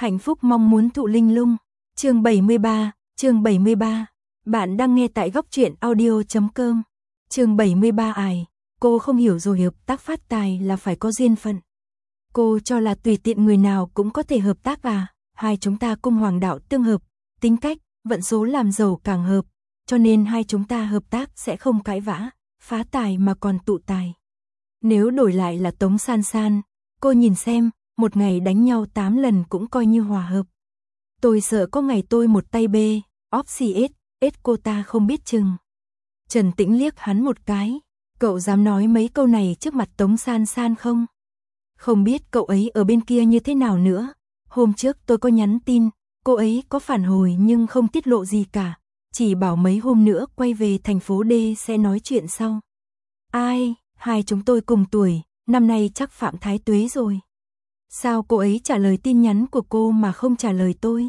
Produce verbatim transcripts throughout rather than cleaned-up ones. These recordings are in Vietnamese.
Hạnh phúc mong muốn thụ linh lung. Chương bảy mươi ba, chương bảy mươi ba. Bạn đang nghe tại góc truyện audio chấm com. Chương bảy mươi ba ải, cô không hiểu rồi hợp tác phát tài là phải có duyên phận. Cô cho là tùy tiện người nào cũng có thể hợp tác à? Hai chúng ta cung hoàng đạo tương hợp, tính cách, vận số làm giàu càng hợp, cho nên hai chúng ta hợp tác sẽ không cãi vã, phá tài mà còn tụ tài. Nếu đổi lại là Tống San San, cô nhìn xem, một ngày đánh nhau tám lần cũng coi như hòa hợp. Tôi sợ có ngày tôi một tay bê, óp xì ết, ết cô ta không biết chừng. Trần Tĩnh liếc hắn một cái, cậu dám nói mấy câu này trước mặt Tống San San không? Không biết cậu ấy ở bên kia như thế nào nữa. Hôm trước tôi có nhắn tin, cô ấy có phản hồi nhưng không tiết lộ gì cả, chỉ bảo mấy hôm nữa quay về thành phố D sẽ nói chuyện sau. Ai, hai chúng tôi cùng tuổi, năm nay chắc phạm thái tuế rồi. Sao cô ấy trả lời tin nhắn của cô mà không trả lời tôi?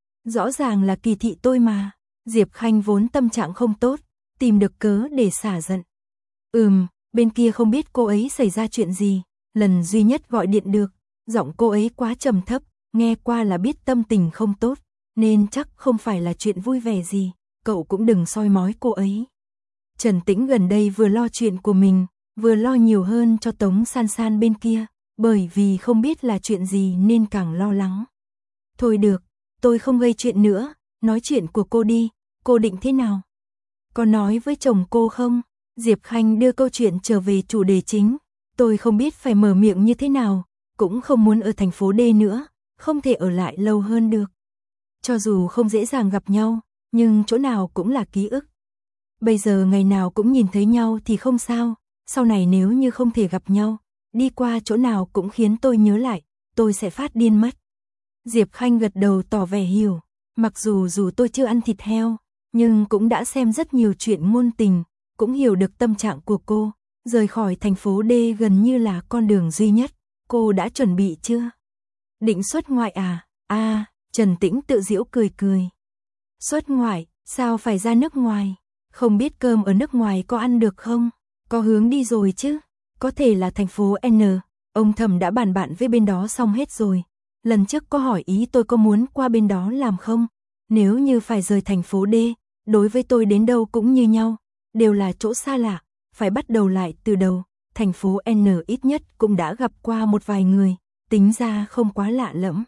Rõ ràng là kỳ thị tôi mà. Diệp Khanh vốn tâm trạng không tốt, tìm được cớ để xả giận. Ừm, bên kia không biết cô ấy xảy ra chuyện gì, lần duy nhất gọi điện được, giọng cô ấy quá trầm thấp, nghe qua là biết tâm tình không tốt, nên chắc không phải là chuyện vui vẻ gì, cậu cũng đừng soi mói cô ấy. Trần Tĩnh gần đây vừa lo chuyện của mình, vừa lo nhiều hơn cho Tống San San bên kia, bởi vì không biết là chuyện gì nên càng lo lắng. Thôi được, tôi không gây chuyện nữa, nói chuyện của cô đi, cô định thế nào? Có nói với chồng cô không? Diệp Khanh đưa câu chuyện trở về chủ đề chính, tôi không biết phải mở miệng như thế nào, cũng không muốn ở thành phố D nữa, không thể ở lại lâu hơn được. Cho dù không dễ dàng gặp nhau, nhưng chỗ nào cũng là ký ức. Bây giờ ngày nào cũng nhìn thấy nhau thì không sao, sau này nếu như không thể gặp nhau, đi qua chỗ nào cũng khiến tôi nhớ lại, tôi sẽ phát điên mất. Diệp Khanh gật đầu tỏ vẻ hiểu, mặc dù dù tôi chưa ăn thịt heo, nhưng cũng đã xem rất nhiều chuyện ngôn tình, cũng hiểu được tâm trạng của cô, rời khỏi thành phố D gần như là con đường duy nhất, cô đã chuẩn bị chưa? Định xuất ngoại à? À, Trần Tĩnh tự giễu cười cười. Xuất ngoại, sao phải ra nước ngoài? Không biết cơm ở nước ngoài có ăn được không? Có hướng đi rồi chứ? Có thể là thành phố N, ông Thẩm đã bàn bạn với bên đó xong hết rồi. Lần trước có hỏi ý tôi có muốn qua bên đó làm không? Nếu như phải rời thành phố D, đối với tôi đến đâu cũng như nhau, đều là chỗ xa lạ, phải bắt đầu lại từ đầu. Thành phố N ít nhất cũng đã gặp qua một vài người, tính ra không quá lạ lẫm.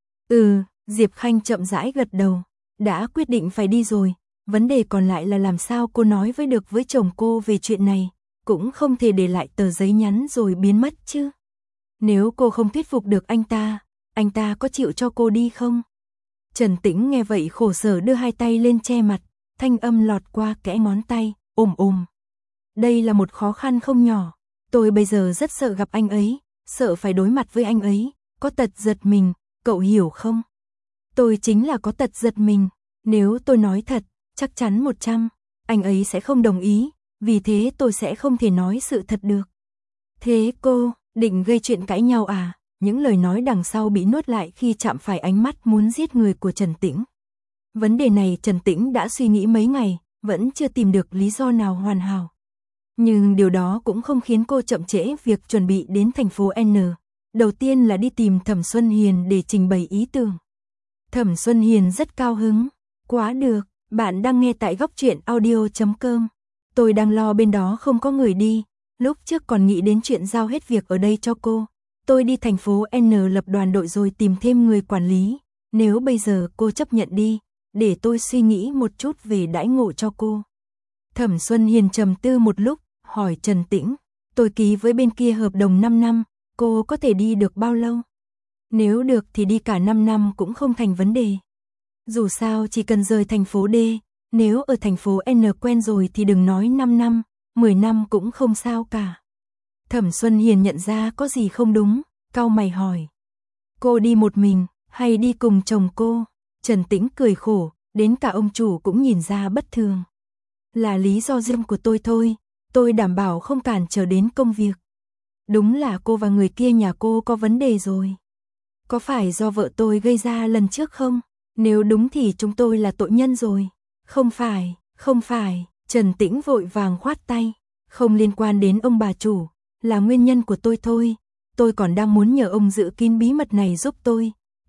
Ừ, Diệp Khanh chậm rãi gật đầu, đã quyết định phải đi rồi, vấn đề còn lại là làm sao cô nói với được với chồng cô về chuyện này, cũng không thể để lại tờ giấy nhắn rồi biến mất chứ. Nếu cô không thuyết phục được anh ta, anh ta có chịu cho cô đi không? Trần Tĩnh nghe vậy khổ sở đưa hai tay lên che mặt, thanh âm lọt qua kẽ ngón tay, ồm ồm. Đây là một khó khăn không nhỏ, tôi bây giờ rất sợ gặp anh ấy, sợ phải đối mặt với anh ấy, có tật giật mình, cậu hiểu không? Tôi chính là có tật giật mình, nếu tôi nói thật, chắc chắn một trăm, anh ấy sẽ không đồng ý, vì thế tôi sẽ không thể nói sự thật được. Thế cô, định gây chuyện cãi nhau à? Những lời nói đằng sau bị nuốt lại khi chạm phải ánh mắt muốn giết người của Trần Tĩnh. Vấn đề này Trần Tĩnh đã suy nghĩ mấy ngày, vẫn chưa tìm được lý do nào hoàn hảo. Nhưng điều đó cũng không khiến cô chậm trễ việc chuẩn bị đến thành phố N. Đầu tiên là đi tìm Thẩm Xuân Hiền để trình bày ý tưởng. Thẩm Xuân Hiền rất cao hứng. Quá được, bạn đang nghe tại góc truyện audio chấm com. Tôi đang lo bên đó không có người đi, lúc trước còn nghĩ đến chuyện giao hết việc ở đây cho cô. Tôi đi thành phố N lập đoàn đội rồi tìm thêm người quản lý, nếu bây giờ cô chấp nhận đi, để tôi suy nghĩ một chút về đãi ngộ cho cô. Thẩm Xuân Hiền trầm tư một lúc, hỏi Trần Tĩnh, tôi ký với bên kia hợp đồng năm năm, cô có thể đi được bao lâu? Nếu được thì đi cả năm năm cũng không thành vấn đề. Dù sao chỉ cần rời thành phố D, nếu ở thành phố N quen rồi thì đừng nói năm năm, mười năm cũng không sao cả. Thẩm Xuân Hiền nhận ra có gì không đúng, cau mày hỏi. Cô đi một mình, hay đi cùng chồng cô? Trần Tĩnh cười khổ, đến cả ông chủ cũng nhìn ra bất thường. Là lý do riêng của tôi thôi, tôi đảm bảo không cản trở đến công việc. Đúng là cô và người kia nhà cô có vấn đề rồi. Có phải do vợ tôi gây ra lần trước không? Nếu đúng thì chúng tôi là tội nhân rồi. Không phải, không phải, Trần Tĩnh vội vàng khoát tay. Không liên quan đến ông bà chủ, là nguyên nhân của tôi thôi. Tôi còn đang muốn nhờ ông giữ kín bí mật này giúp tôi.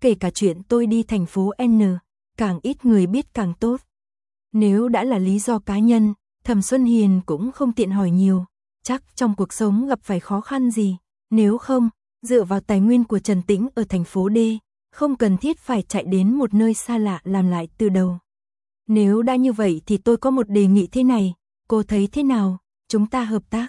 kể cả chuyện tôi đi thành phố N, càng ít người biết càng tốt. Nếu đã là lý do cá nhân, Thẩm Xuân Hiền cũng không tiện hỏi nhiều, chắc trong cuộc sống gặp phải khó khăn gì, nếu không, dựa vào tài nguyên của Trần Tĩnh ở thành phố D, không cần thiết phải chạy đến một nơi xa lạ làm lại từ đầu. Nếu đã như vậy thì tôi có một đề nghị thế này, cô thấy thế nào, chúng ta hợp tác.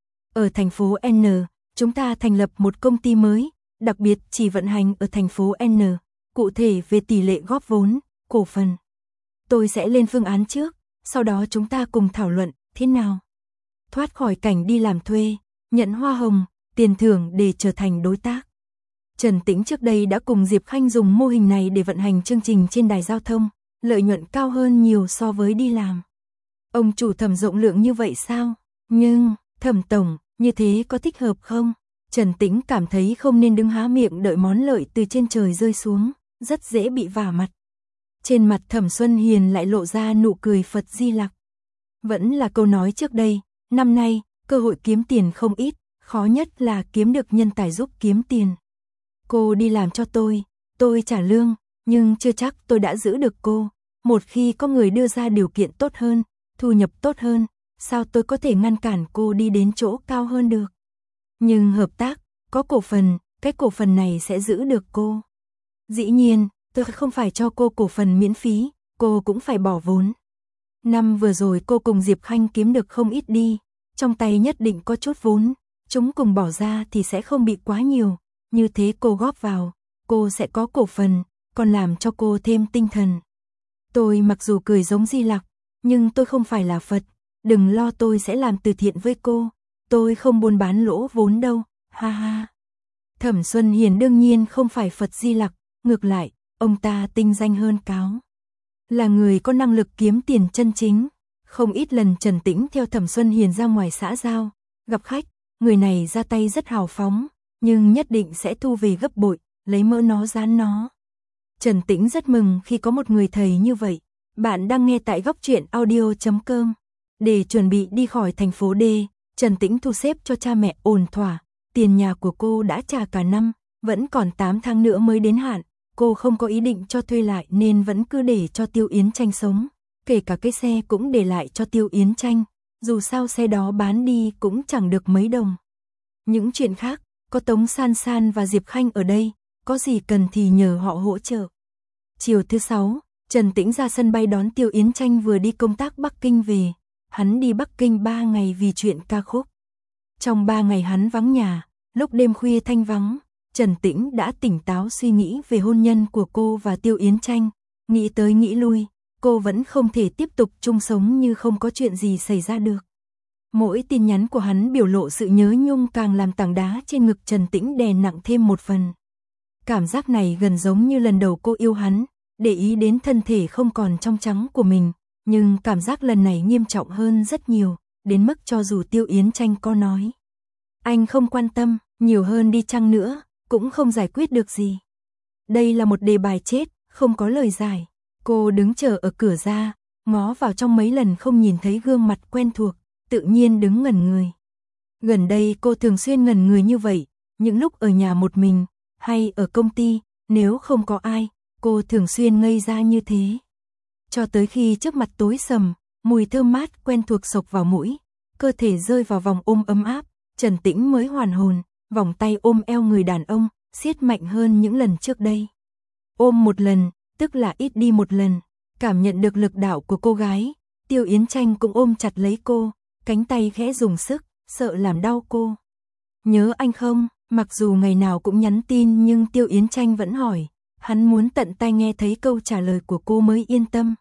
Ở thành phố N, chúng ta thành lập một công ty mới, đặc biệt chỉ vận hành ở thành phố N, cụ thể về tỷ lệ góp vốn, cổ phần. Tôi sẽ lên phương án trước, sau đó chúng ta cùng thảo luận, thế nào? Thoát khỏi cảnh đi làm thuê, nhận hoa hồng, tiền thưởng để trở thành đối tác. Trần Tĩnh trước đây đã cùng Diệp Khanh dùng mô hình này để vận hành chương trình trên đài giao thông, lợi nhuận cao hơn nhiều so với đi làm. Ông chủ Thẩm rộng lượng như vậy sao? Nhưng, Thẩm tổng, như thế có thích hợp không? Trần Tĩnh cảm thấy không nên đứng há miệng đợi món lợi từ trên trời rơi xuống, rất dễ bị vả mặt. Trên mặt Thẩm Xuân Hiền lại lộ ra nụ cười Phật Di Lặc. Vẫn là câu nói trước đây, năm nay, cơ hội kiếm tiền không ít, khó nhất là kiếm được nhân tài giúp kiếm tiền. Cô đi làm cho tôi, tôi trả lương, nhưng chưa chắc tôi đã giữ được cô. Một khi có người đưa ra điều kiện tốt hơn, thu nhập tốt hơn, sao tôi có thể ngăn cản cô đi đến chỗ cao hơn được? Nhưng hợp tác, có cổ phần, cái cổ phần này sẽ giữ được cô. Dĩ nhiên, tôi không phải cho cô cổ phần miễn phí, cô cũng phải bỏ vốn. Năm vừa rồi cô cùng Diệp Khanh kiếm được không ít đi, trong tay nhất định có chút vốn, chúng cùng bỏ ra thì sẽ không bị quá nhiều, như thế cô góp vào, cô sẽ có cổ phần, còn làm cho cô thêm tinh thần. Tôi mặc dù cười giống Di Lặc, nhưng tôi không phải là Phật, đừng lo tôi sẽ làm từ thiện với cô, tôi không buôn bán lỗ vốn đâu, ha ha. Thẩm Xuân Hiền đương nhiên không phải Phật Di Lặc, ngược lại, ông ta tinh danh hơn cáo. Là người có năng lực kiếm tiền chân chính, không ít lần Trần Tĩnh theo Thẩm Xuân Hiền ra ngoài xã giao, gặp khách, người này ra tay rất hào phóng, nhưng nhất định sẽ thu về gấp bội, lấy mỡ nó dán nó. Trần Tĩnh rất mừng khi có một người thầy như vậy. Bạn đang nghe tại góc truyện audio chấm com. Để chuẩn bị đi khỏi thành phố D, Trần Tĩnh thu xếp cho cha mẹ ổn thỏa, tiền nhà của cô đã trả cả năm, vẫn còn tám tháng nữa mới đến hạn, cô không có ý định cho thuê lại nên vẫn cứ để cho Tiêu Yến Tranh sống, kể cả cái xe cũng để lại cho Tiêu Yến Tranh, dù sao xe đó bán đi cũng chẳng được mấy đồng. Những chuyện khác, có Tống San San và Diệp Khanh ở đây, có gì cần thì nhờ họ hỗ trợ. Chiều thứ sáu, Trần Tĩnh ra sân bay đón Tiêu Yến Tranh vừa đi công tác Bắc Kinh về. Hắn đi Bắc Kinh ba ngày vì chuyện ca khúc. Trong ba ngày hắn vắng nhà, lúc đêm khuya thanh vắng, Trần Tĩnh đã tỉnh táo suy nghĩ về hôn nhân của cô và Tiêu Yến Tranh. Nghĩ tới nghĩ lui, cô vẫn không thể tiếp tục chung sống như không có chuyện gì xảy ra được. Mỗi tin nhắn của hắn biểu lộ sự nhớ nhung càng làm tảng đá trên ngực Trần Tĩnh đè nặng thêm một phần. Cảm giác này gần giống như lần đầu cô yêu hắn, để ý đến thân thể không còn trong trắng của mình, nhưng cảm giác lần này nghiêm trọng hơn rất nhiều, đến mức cho dù Tiêu Yến Tranh có nói anh không quan tâm, nhiều hơn đi chăng nữa, cũng không giải quyết được gì. Đây là một đề bài chết, không có lời giải. Cô đứng chờ ở cửa ra, ngó vào trong mấy lần không nhìn thấy gương mặt quen thuộc, tự nhiên đứng ngẩn người. Gần đây cô thường xuyên ngẩn người như vậy, những lúc ở nhà một mình, hay ở công ty, nếu không có ai, cô thường xuyên ngây ra như thế. Cho tới khi trước mặt tối sầm, mùi thơm mát quen thuộc xộc vào mũi, cơ thể rơi vào vòng ôm ấm áp, Trần Tĩnh mới hoàn hồn, vòng tay ôm eo người đàn ông, siết mạnh hơn những lần trước đây. Ôm một lần, tức là ít đi một lần, cảm nhận được lực đạo của cô gái, Tiêu Yến Tranh cũng ôm chặt lấy cô, cánh tay khẽ dùng sức, sợ làm đau cô. Nhớ anh không? Mặc dù ngày nào cũng nhắn tin nhưng Tiêu Yến Tranh vẫn hỏi, hắn muốn tận tai nghe thấy câu trả lời của cô mới yên tâm.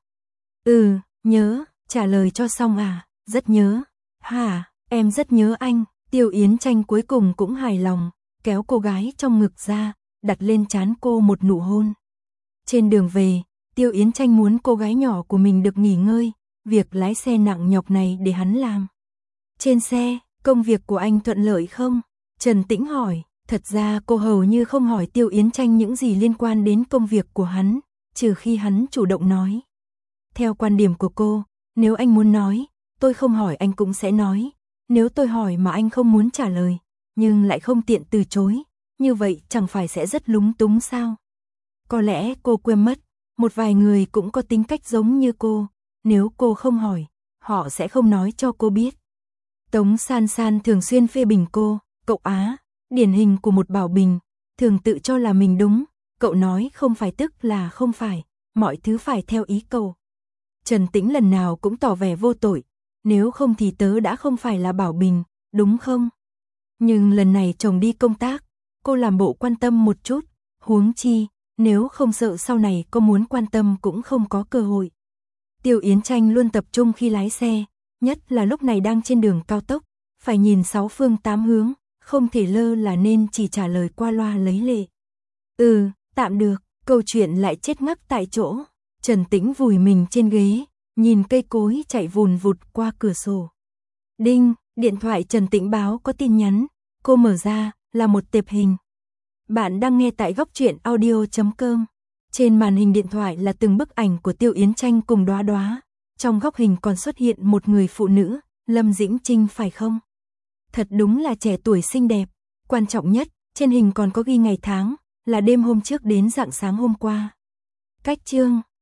Ừ, nhớ, trả lời cho xong à, rất nhớ. Hả, em rất nhớ anh. Tiêu Yến Tranh cuối cùng cũng hài lòng, kéo cô gái trong ngực ra, đặt lên trán cô một nụ hôn. Trên đường về, Tiêu Yến Tranh muốn cô gái nhỏ của mình được nghỉ ngơi, việc lái xe nặng nhọc này để hắn làm. Trên xe, công việc của anh thuận lợi không? Trần Tĩnh hỏi, thật ra cô hầu như không hỏi Tiêu Yến Tranh những gì liên quan đến công việc của hắn, trừ khi hắn chủ động nói. Theo quan điểm của cô, nếu anh muốn nói, tôi không hỏi anh cũng sẽ nói. Nếu tôi hỏi mà anh không muốn trả lời, nhưng lại không tiện từ chối, như vậy chẳng phải sẽ rất lúng túng sao? Có lẽ cô quên mất, một vài người cũng có tính cách giống như cô, nếu cô không hỏi, họ sẽ không nói cho cô biết. Tống San San thường xuyên phê bình cô, cậu Á, điển hình của một Bảo Bình, thường tự cho là mình đúng, cậu nói không phải tức là không phải, mọi thứ phải theo ý cậu. Trần Tĩnh lần nào cũng tỏ vẻ vô tội, nếu không thì tớ đã không phải là Bảo Bình, đúng không? Nhưng lần này chồng đi công tác, cô làm bộ quan tâm một chút, huống chi, nếu không sợ sau này cô muốn quan tâm cũng không có cơ hội. Tiêu Yến Tranh luôn tập trung khi lái xe, nhất là lúc này đang trên đường cao tốc, phải nhìn sáu phương tám hướng, không thể lơ là nên chỉ trả lời qua loa lấy lệ. Ừ, tạm được, câu chuyện lại chết ngắc tại chỗ. Trần Tĩnh vùi mình trên ghế, nhìn cây cối chạy vùn vụt qua cửa sổ. Đinh, điện thoại Trần Tĩnh báo có tin nhắn, cô mở ra, là một tệp hình. Bạn đang nghe tại góc truyện audio chấm com. Trên màn hình điện thoại là từng bức ảnh của Tiêu Yến Tranh cùng Đóa Đóa. Trong góc hình còn xuất hiện một người phụ nữ, Lâm Dĩnh Trinh phải không? Thật đúng là trẻ tuổi xinh đẹp. Quan trọng nhất, trên hình còn có ghi ngày tháng, là đêm hôm trước đến rạng sáng hôm qua. Cách chương